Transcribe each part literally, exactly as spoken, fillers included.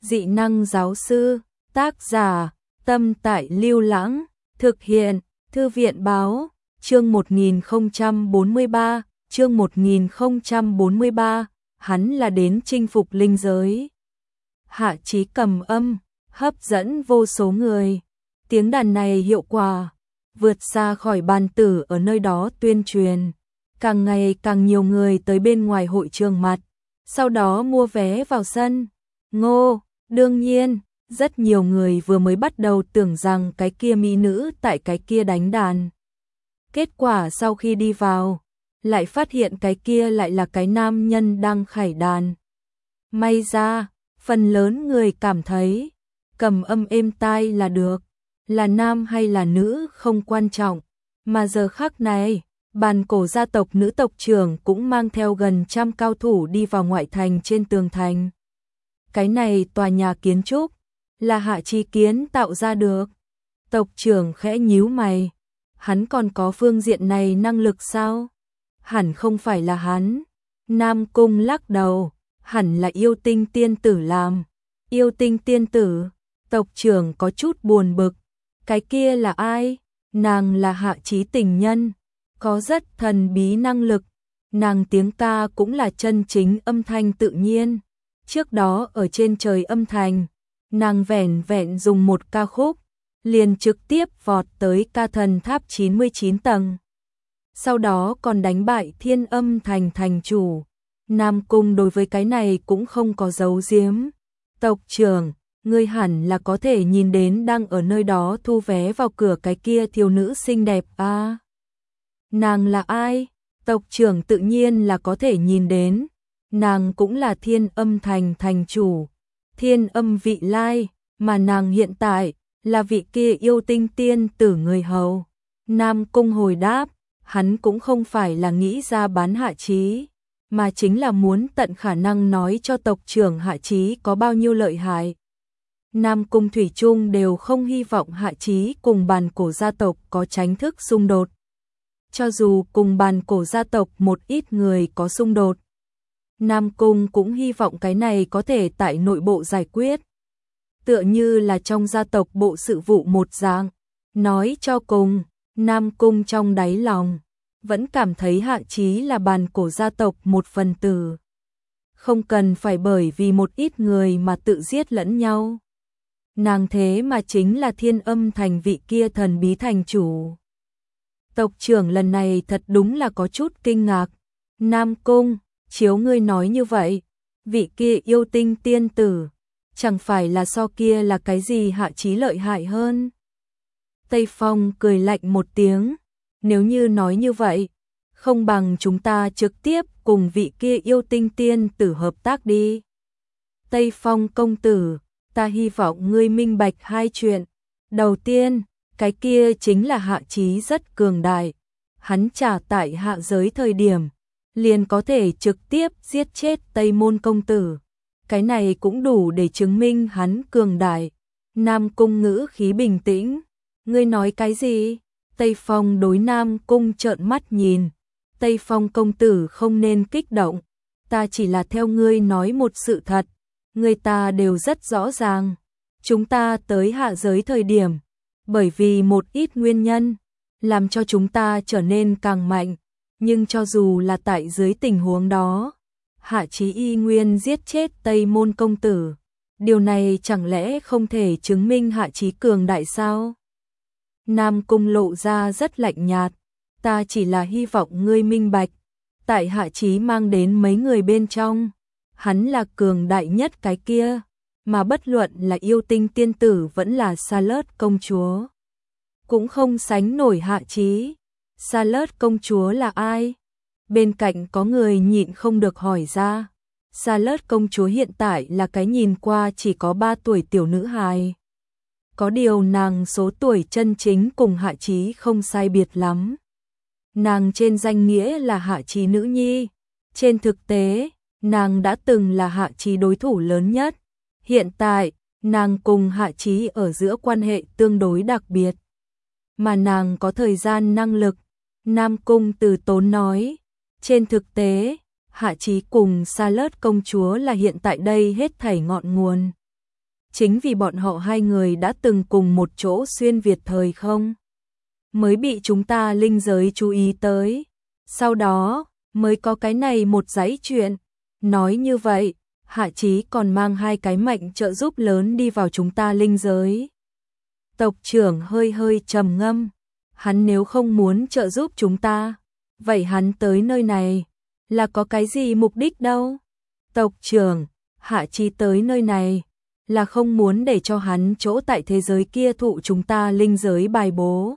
Dị năng giáo sư, tác giả, Tâm Tại Lưu Lãng, thực hiện, Thư viện báo, chương một nghìn không trăm bốn mươi ba, chương một nghìn không trăm bốn mươi ba, hắn là đến chinh phục linh giới. Hạ Chí cầm âm, hấp dẫn vô số người. Tiếng đàn này hiệu quả, vượt xa khỏi bàn tử ở nơi đó tuyên truyền. Càng ngày càng nhiều người tới bên ngoài hội trường mặt, sau đó mua vé vào sân. Ngô, đương nhiên, rất nhiều người vừa mới bắt đầu tưởng rằng cái kia mỹ nữ tại cái kia đánh đàn. Kết quả sau khi đi vào, lại phát hiện cái kia lại là cái nam nhân đang khải đàn. May ra, phần lớn người cảm thấy, cầm âm êm tai là được, là nam hay là nữ không quan trọng, mà giờ khắc này, bàn cổ gia tộc nữ tộc trưởng cũng mang theo gần trăm cao thủ đi vào ngoại thành trên tường thành. Cái này tòa nhà kiến trúc, là Hạ Chí kiến tạo ra được. Tộc trưởng khẽ nhíu mày, hắn còn có phương diện này năng lực sao? Hẳn không phải là hắn. Nam Cung lắc đầu, hẳn là yêu tinh tiên tử làm. Yêu tinh tiên tử, tộc trưởng có chút buồn bực. Cái kia là ai? Nàng là Hạ Chí tình nhân, có rất thần bí năng lực. Nàng tiếng ca cũng là chân chính âm thanh tự nhiên. Trước đó ở trên trời âm thành, nàng vẻn vẹn dùng một ca khúc, liền trực tiếp vọt tới ca thần tháp chín mươi chín tầng. Sau đó còn đánh bại thiên âm thành thành chủ. Nam Cung đối với cái này cũng không có giấu giếm. Tộc trưởng, ngươi hẳn là có thể nhìn đến đang ở nơi đó thu vé vào cửa cái kia thiếu nữ xinh đẹp à. Nàng là ai? Tộc trưởng tự nhiên là có thể nhìn đến. Nàng cũng là thiên âm thành thành chủ, thiên âm vị lai, mà nàng hiện tại là vị kia yêu tinh tiên tử người hầu. Nam Cung hồi đáp, hắn cũng không phải là nghĩ ra bán Hạ Chí, mà chính là muốn tận khả năng nói cho tộc trưởng Hạ Chí có bao nhiêu lợi hại. Nam Cung thủy chung đều không hy vọng Hạ Chí cùng bàn cổ gia tộc có tranh thức xung đột. Cho dù cùng bàn cổ gia tộc một ít người có xung đột, Nam Cung cũng hy vọng cái này có thể tại nội bộ giải quyết. Tựa như là trong gia tộc bộ sự vụ một dạng. Nói cho cùng, Nam Cung trong đáy lòng vẫn cảm thấy Hạ Chí là bàn cổ gia tộc một phần tử. Không cần phải bởi vì một ít người mà tự giết lẫn nhau. Nàng thế mà chính là thiên âm thành vị kia thần bí thành chủ. Tộc trưởng lần này thật đúng là có chút kinh ngạc. Nam Cung, chiếu ngươi nói như vậy, vị kia yêu tinh tiên tử, chẳng phải là so kia là cái gì Hạ Chí lợi hại hơn? Tây Phong cười lạnh một tiếng, nếu như nói như vậy, không bằng chúng ta trực tiếp cùng vị kia yêu tinh tiên tử hợp tác đi. Tây Phong công tử, ta hy vọng ngươi minh bạch hai chuyện. Đầu tiên, cái kia chính là Hạ Chí rất cường đại, hắn trả tại hạ giới thời điểm, liền có thể trực tiếp giết chết Tây Môn công tử. Cái này cũng đủ để chứng minh hắn cường đại. Nam Cung ngữ khí bình tĩnh. Ngươi nói cái gì? Tây Phong đối Nam Cung trợn mắt nhìn. Tây Phong công tử không nên kích động. Ta chỉ là theo ngươi nói một sự thật. Người ta đều rất rõ ràng. Chúng ta tới hạ giới thời điểm, bởi vì một ít nguyên nhân, làm cho chúng ta trở nên càng mạnh. Nhưng cho dù là tại dưới tình huống đó, Hạ Chí y nguyên giết chết Tây Môn công tử. Điều này chẳng lẽ không thể chứng minh Hạ Chí cường đại sao? Nam Cung lộ ra rất lạnh nhạt. Ta chỉ là hy vọng ngươi minh bạch. Tại Hạ Chí mang đến mấy người bên trong, hắn là cường đại nhất cái kia. Mà bất luận là yêu tinh tiên tử vẫn là Sa-lớt công chúa, cũng không sánh nổi Hạ Chí. Sa-lớt công chúa là ai? Bên cạnh có người nhịn không được hỏi ra. Sa-lớt công chúa hiện tại là cái nhìn qua chỉ có ba tuổi tiểu nữ hài. Có điều nàng số tuổi chân chính cùng Hạ Chí không sai biệt lắm. Nàng trên danh nghĩa là Hạ Chí nữ nhi. Trên thực tế, nàng đã từng là Hạ Chí đối thủ lớn nhất. Hiện tại, nàng cùng Hạ Chí ở giữa quan hệ tương đối đặc biệt. Mà nàng có thời gian năng lực. Nam Cung từ tốn nói. Trên thực tế, Hạ Chí cùng Sa-lớt công chúa là hiện tại đây hết thảy ngọn nguồn. chính vì bọn họ hai người đã từng cùng một chỗ xuyên Việt thời không, mới bị chúng ta linh giới chú ý tới. Sau đó, mới có cái này một dãy chuyện. Nói như vậy, Hạ Chí còn mang hai cái mệnh trợ giúp lớn đi vào chúng ta linh giới. Tộc trưởng hơi hơi trầm ngâm. Hắn nếu không muốn trợ giúp chúng ta, vậy hắn tới nơi này là có cái gì mục đích đâu? Tộc trưởng, Hạ Chí tới nơi này là không muốn để cho hắn chỗ tại thế giới kia thụ chúng ta linh giới bài bố.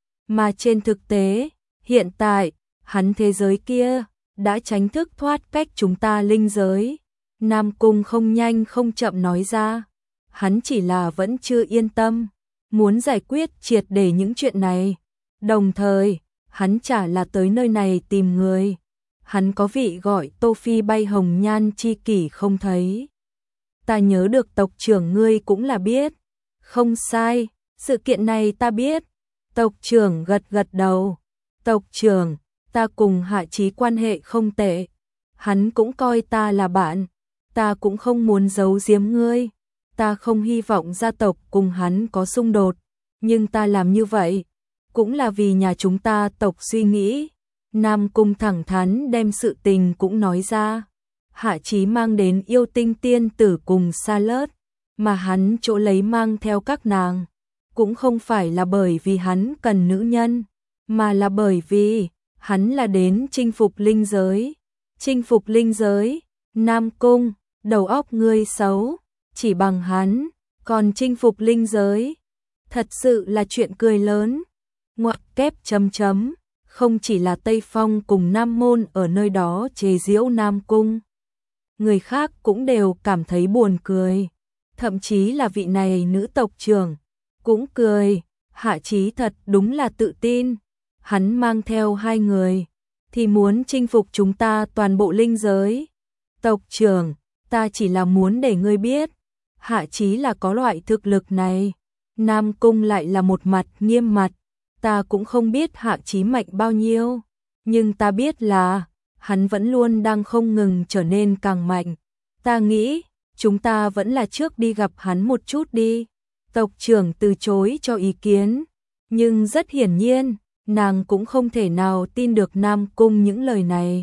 Mà trên thực tế, hiện tại, hắn thế giới kia đã tránh thức thoát cách chúng ta linh giới. Nam Cung không nhanh không chậm nói ra, hắn chỉ là vẫn chưa yên tâm, muốn giải quyết triệt để những chuyện này. Đồng thời, hắn chả là tới nơi này tìm người. Hắn có vị gọi Tô Phi bay hồng nhan chi kỷ không thấy. Ta nhớ được tộc trưởng ngươi cũng là biết. Không sai, sự kiện này ta biết. Tộc trưởng gật gật đầu. Tộc trưởng, ta cùng Hạ Chí quan hệ không tệ. Hắn cũng coi ta là bạn. Ta cũng không muốn giấu giếm ngươi. Ta không hy vọng gia tộc cùng hắn có xung đột. Nhưng ta làm như vậy cũng là vì nhà chúng ta tộc suy nghĩ. Nam Cung thẳng thắn đem sự tình cũng nói ra. Hạ Chí mang đến yêu tinh tiên tử cùng Sa Lớt, mà hắn chỗ lấy mang theo các nàng, cũng không phải là bởi vì hắn cần nữ nhân, mà là bởi vì hắn là đến chinh phục linh giới. Chinh phục linh giới? Nam Cung, đầu óc ngươi xấu, chỉ bằng hắn, còn chinh phục linh giới? Thật sự là chuyện cười lớn. Ngoặc kép chấm chấm, không chỉ là Tây Phong cùng Nam Môn ở nơi đó chế giễu Nam Cung. Người khác cũng đều cảm thấy buồn cười. Thậm chí là vị này nữ tộc trưởng cũng cười. Hạ Chí thật đúng là tự tin. Hắn mang theo hai người thì muốn chinh phục chúng ta toàn bộ linh giới. Tộc trưởng, ta chỉ là muốn để ngươi biết, Hạ Chí là có loại thực lực này. Nam Cung lại là một mặt nghiêm mặt. Ta cũng không biết Hạ Chí mạnh bao nhiêu, nhưng ta biết là hắn vẫn luôn đang không ngừng trở nên càng mạnh. Ta nghĩ, chúng ta vẫn là trước đi gặp hắn một chút đi. Tộc trưởng từ chối cho ý kiến, nhưng rất hiển nhiên, nàng cũng không thể nào tin được Nam Cung những lời này.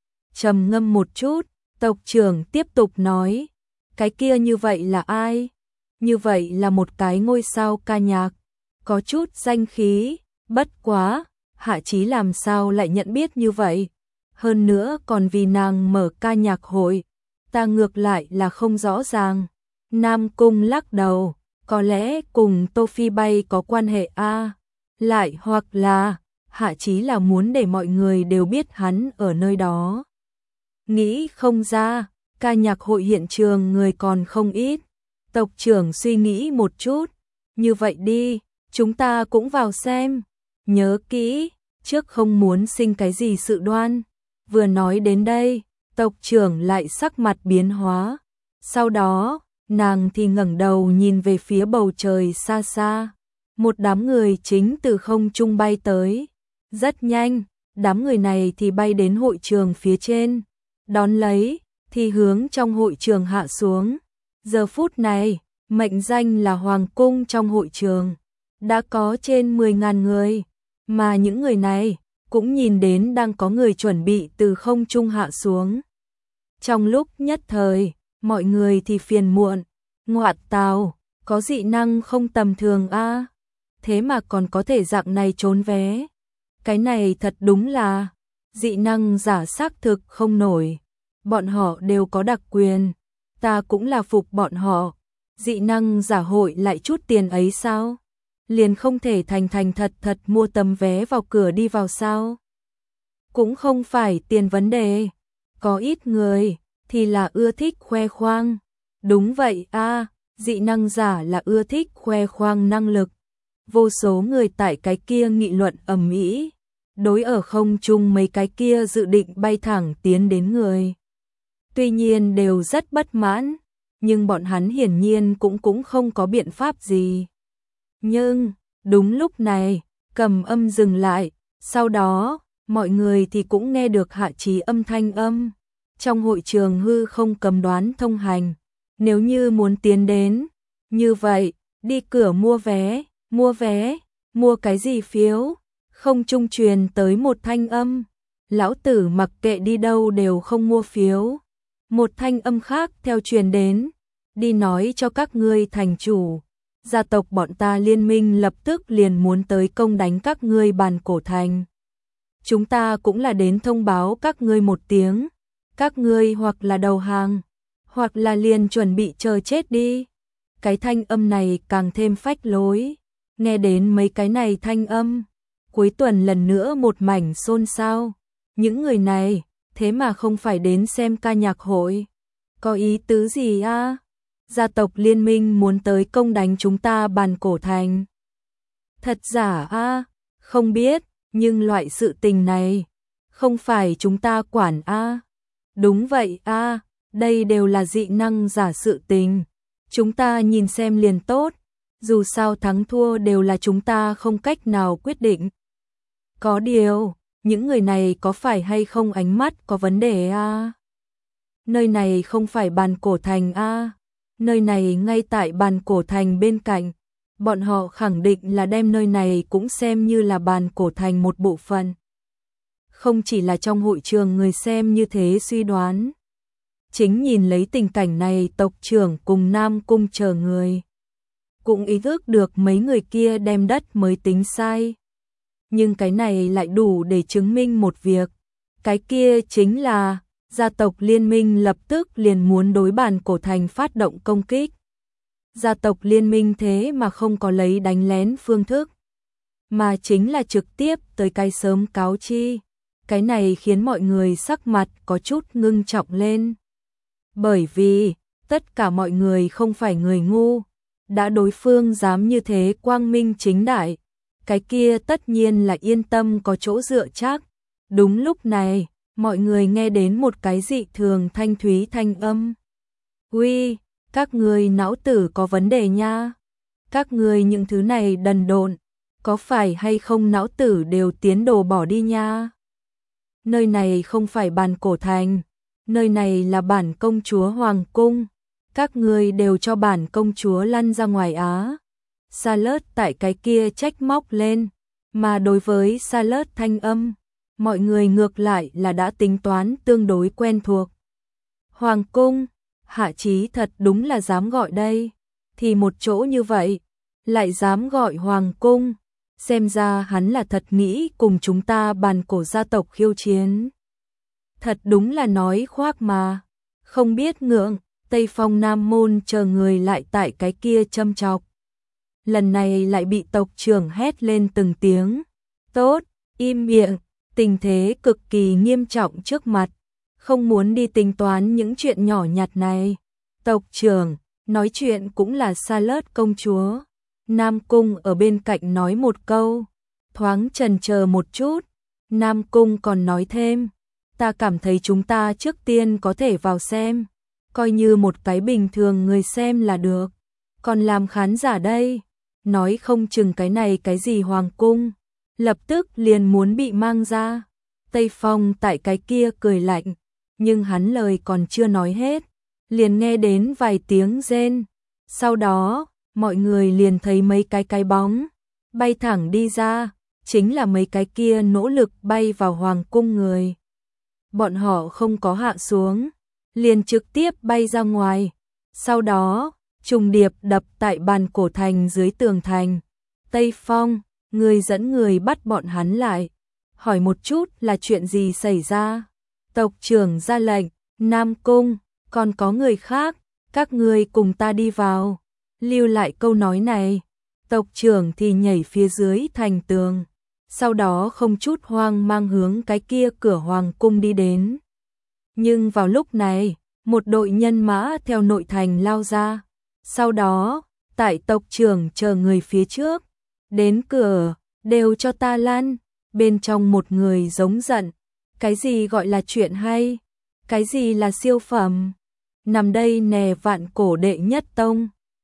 Trầm ngâm một chút, tộc trưởng tiếp tục nói, cái kia như vậy là ai? Như vậy là một cái ngôi sao ca nhạc, có chút danh khí, bất quá, Hạ Chí làm sao lại nhận biết như vậy? Hơn nữa còn vì nàng mở ca nhạc hội, ta ngược lại là không rõ ràng. Nam Cung lắc đầu, có lẽ cùng Tô Phi bay có quan hệ a, à, lại hoặc là Hạ Chí là muốn để mọi người đều biết hắn ở nơi đó. Nghĩ không ra, ca nhạc hội hiện trường người còn không ít. Tộc trưởng suy nghĩ một chút, như vậy đi, chúng ta cũng vào xem. Nhớ kỹ, trước không muốn sinh cái gì sự đoan. Vừa nói đến đây, tộc trưởng lại sắc mặt biến hóa. Sau đó, nàng thì ngẩng đầu nhìn về phía bầu trời xa xa. Một đám người chính từ không trung bay tới. Rất nhanh, đám người này thì bay đến hội trường phía trên. Đón lấy, thì hướng trong hội trường hạ xuống. Giờ phút này, mệnh danh là Hoàng Cung trong hội trường. Đã có trên mười nghìn người. Mà những người này cũng nhìn đến đang có người chuẩn bị từ không trung hạ xuống. Trong lúc nhất thời, mọi người thì phiền muộn. Ngoạt tào, có dị năng không tầm thường a, à? Thế mà còn có thể dạng này trốn vé. Cái này thật đúng là dị năng giả xác thực không nổi. Bọn họ đều có đặc quyền. Ta cũng là phục bọn họ. Dị năng giả hội lại chút tiền ấy sao? Liền không thể thành thành thật thật mua tấm vé vào cửa đi vào sao? Cũng không phải tiền vấn đề. Có ít người thì là ưa thích khoe khoang. Đúng vậy a, à, dị năng giả là ưa thích khoe khoang năng lực. Vô số người tại cái kia nghị luận ầm ĩ. Đối ở không trung mấy cái kia dự định bay thẳng tiến đến người. Tuy nhiên đều rất bất mãn, nhưng bọn hắn hiển nhiên cũng cũng không có biện pháp gì. Nhưng, đúng lúc này, cầm âm dừng lại, sau đó, mọi người thì cũng nghe được Hạ Chí âm thanh âm. Trong hội trường hư không cầm đoán thông hành, nếu như muốn tiến đến, Như vậy, đi cửa mua vé, mua vé, mua cái gì phiếu? Không trung truyền tới một thanh âm. Lão tử mặc kệ đi đâu đều không mua phiếu. Một thanh âm khác theo truyền đến. Đi nói cho các ngươi thành chủ. Gia tộc bọn ta liên minh lập tức liền muốn tới công đánh các ngươi Bàn Cổ Thành. Chúng ta cũng là đến thông báo các ngươi một tiếng. Các ngươi hoặc là đầu hàng, hoặc là liền chuẩn bị chờ chết đi. Cái thanh âm này càng thêm phách lối. Nghe đến mấy cái này thanh âm, cuối tuần lần nữa một mảnh xôn xao. Những người này, thế mà không phải đến xem ca nhạc hội. Có ý tứ gì a? Gia tộc liên minh muốn tới công đánh chúng ta Bàn Cổ Thành. Thật giả a? Không biết, nhưng loại sự tình này, không phải chúng ta quản a. Đúng vậy a, đây đều là dị năng giả sự tình. Chúng ta nhìn xem liền tốt, dù sao thắng thua đều là chúng ta không cách nào quyết định. Có điều, những người này có phải hay không ánh mắt có vấn đề a? Nơi này không phải Bàn Cổ Thành a, nơi này ngay tại Bàn Cổ Thành bên cạnh. Bọn họ khẳng định là đem nơi này cũng xem như là Bàn Cổ Thành một bộ phận. Không chỉ là trong hội trường người xem như thế suy đoán. Chính nhìn lấy tình cảnh này, tộc trưởng cùng Nam Cung chờ người cũng ý thức được mấy người kia đem đất mới tính sai. Nhưng cái này lại đủ để chứng minh một việc. Cái kia chính là gia tộc liên minh lập tức liền muốn đối Bàn Cổ Thành phát động công kích. Gia tộc liên minh thế mà không có lấy đánh lén phương thức, mà chính là trực tiếp tới cái sớm cáo chi. Cái này khiến mọi người sắc mặt có chút ngưng trọng lên. Bởi vì, tất cả mọi người không phải người ngu. Đã đối phương dám như thế quang minh chính đại, cái kia tất nhiên là yên tâm có chỗ dựa chắc. Đúng lúc này, mọi người nghe đến một cái dị thường thanh thúy thanh âm. Uy, các người não tử có vấn đề nha. Các người những thứ này đần độn, có phải hay không não tử đều tiến đồ bỏ đi nha. Nơi này không phải Bàn Cổ Thành, nơi này là bản công chúa Hoàng Cung. Các người đều cho bản công chúa lăn ra ngoài á. Salad tại cái kia trách móc lên, mà đối với Salad thanh âm, mọi người ngược lại là đã tính toán tương đối quen thuộc. Hoàng Cung, Hạ Chí thật đúng là dám gọi đây, thì một chỗ như vậy, lại dám gọi Hoàng Cung, xem ra hắn là thật nghĩ cùng chúng ta Bàn Cổ gia tộc khiêu chiến. Thật đúng là nói khoác mà, không biết ngượng. Tây Phong Nam Môn chờ người lại tại cái kia châm chọc. Lần này lại bị tộc trưởng hét lên từng tiếng. Tốt, im miệng, tình thế cực kỳ nghiêm trọng trước mặt. Không muốn đi tính toán những chuyện nhỏ nhặt này. Tộc trưởng, nói chuyện cũng là Salad công chúa. Nam Cung ở bên cạnh nói một câu. Thoáng chần chờ một chút. Nam Cung còn nói thêm. Ta cảm thấy chúng ta trước tiên có thể vào xem. Coi như một cái bình thường người xem là được. Còn làm khán giả đây, nói không chừng cái này cái gì Hoàng Cung, lập tức liền muốn bị mang ra. Tây Phong tại cái kia cười lạnh, nhưng hắn lời còn chưa nói hết, liền nghe đến vài tiếng rên. Sau đó, mọi người liền thấy mấy cái cái bóng bay thẳng đi ra, chính là mấy cái kia nỗ lực bay vào Hoàng Cung người. Bọn họ không có hạ xuống, liền trực tiếp bay ra ngoài, sau đó trùng điệp đập tại Bàn Cổ Thành dưới tường thành. Tây Phong, người dẫn người bắt bọn hắn lại, hỏi một chút là chuyện gì xảy ra. Tộc trưởng ra lệnh, Nam Cung, còn có người khác, các ngươi cùng ta đi vào. Lưu lại câu nói này, tộc trưởng thì nhảy phía dưới thành tường, sau đó không chút hoang mang hướng cái kia cửa Hoàng Cung đi đến. Nhưng vào lúc này, một đội nhân mã theo nội thành lao ra. Sau đó, tại tộc trưởng chờ người phía trước. Đến cửa, đều cho ta lăn. Bên trong một người giống giận. Cái gì gọi là chuyện hay? Cái gì là siêu phẩm? Nằm đây nè Vạn Cổ đệ nhất tông.